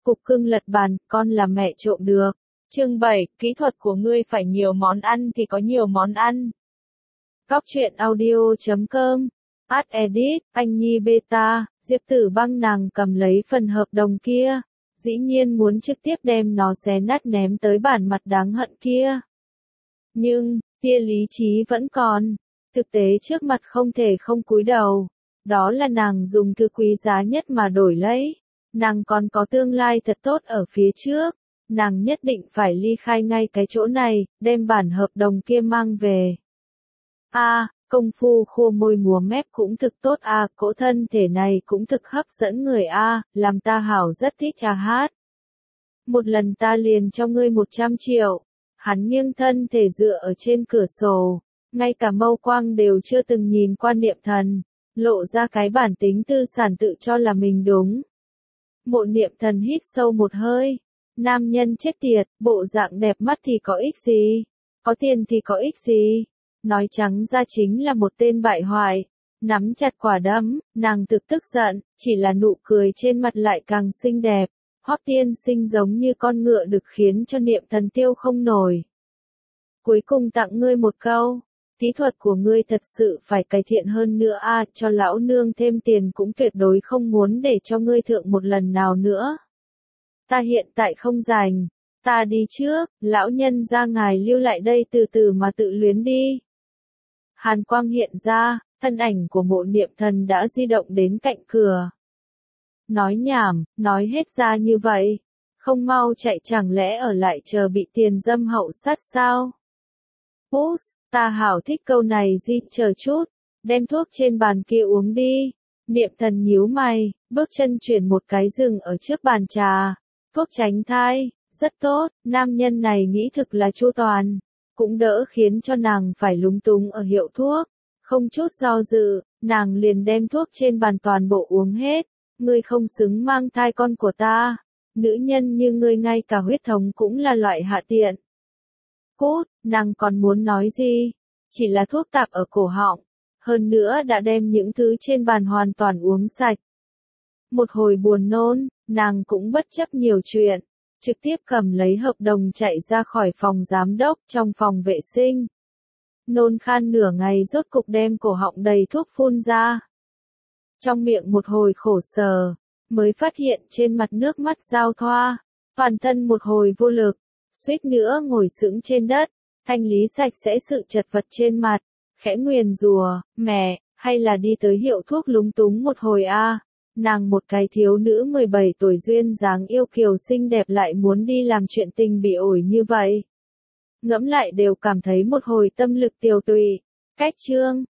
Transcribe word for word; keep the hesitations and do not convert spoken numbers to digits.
Cục cưng lật bàn, con là mẹ trộm được. Chương bảy, kỹ thuật của ngươi phải nhiều món ăn thì có nhiều món ăn. Góc truyện audio chấm com. Ad edit, anh Nhi beta, Diệp Tử Băng nàng cầm lấy phần hợp đồng kia. Dĩ nhiên muốn trực tiếp đem nó xé nát ném tới bản mặt đáng hận kia. Nhưng, tia lý trí vẫn còn. Thực tế trước mặt không thể không cúi đầu. Đó là nàng dùng thứ quý giá nhất mà đổi lấy. Nàng còn có tương lai thật tốt ở phía trước. Nàng nhất định phải ly khai ngay cái chỗ này, đem bản hợp đồng kia mang về. A, à, công phu khô môi múa mép cũng thực tốt a, à, cỗ thân thể này cũng thực hấp dẫn người a, à, làm ta hảo rất thích ca hát. Một lần ta liền cho ngươi một trăm triệu. Hắn nghiêng thân thể dựa ở trên cửa sổ, ngay cả mâu quang đều chưa từng nhìn qua Niệm Thần, lộ ra cái bản tính tư sản tự cho là mình đúng. Mộ Niệm Thần hít sâu một hơi. Nam nhân chết tiệt, bộ dạng đẹp mắt thì có ích gì? Có tiền thì có ích gì? Nói trắng ra chính là một tên bại hoại. Nắm chặt quả đấm, nàng thực tức giận, chỉ là nụ cười trên mặt lại càng xinh đẹp. Hoắc tiên sinh giống như con ngựa được khiến cho Niệm Thần tiêu không nổi. Cuối cùng tặng ngươi một câu. Kỹ thuật của ngươi thật sự phải cải thiện hơn nữa a, à, cho lão nương thêm tiền cũng tuyệt đối không muốn để cho ngươi thượng một lần nào nữa. Ta hiện tại không rảnh, ta đi trước, lão nhân ra ngài lưu lại đây từ từ mà tự luyến đi. Hàn quang hiện ra, thân ảnh của Mộ Niệm Thần đã di động đến cạnh cửa. Nói nhảm, nói hết ra như vậy, không mau chạy chẳng lẽ ở lại chờ bị tiền dâm hậu sát sao? Pus, ta hảo thích câu này gì, chờ chút, đem thuốc trên bàn kia uống đi. Niệm Thần nhíu mày, bước chân chuyển một cái dừng ở trước bàn trà. Thuốc tránh thai, rất tốt, nam nhân này nghĩ thực là chu toàn, cũng đỡ khiến cho nàng phải lúng túng ở hiệu thuốc. Không chút do dự, nàng liền đem thuốc trên bàn toàn bộ uống hết. Ngươi không xứng mang thai con của ta, nữ nhân như ngươi ngay cả huyết thống cũng là loại hạ tiện. Cút, nàng còn muốn nói gì? Chỉ là thuốc tạp ở cổ họng, hơn nữa đã đem những thứ trên bàn hoàn toàn uống sạch. Một hồi buồn nôn, nàng cũng bất chấp nhiều chuyện, trực tiếp cầm lấy hợp đồng chạy ra khỏi phòng giám đốc trong phòng vệ sinh. Nôn khan nửa ngày rốt cục đem cổ họng đầy thuốc phun ra. Trong miệng một hồi khổ sở, mới phát hiện trên mặt nước mắt giao thoa, toàn thân một hồi vô lực, suýt nữa ngồi sững trên đất, thanh lý sạch sẽ sự chật vật trên mặt, khẽ nguyền rủa, mẹ, hay là đi tới hiệu thuốc lúng túng một hồi a. À. Nàng một cái thiếu nữ mười bảy tuổi duyên dáng yêu kiều xinh đẹp lại muốn đi làm chuyện tình bị ổi như vậy. Ngẫm lại đều cảm thấy một hồi tâm lực tiều tụy. Cách chương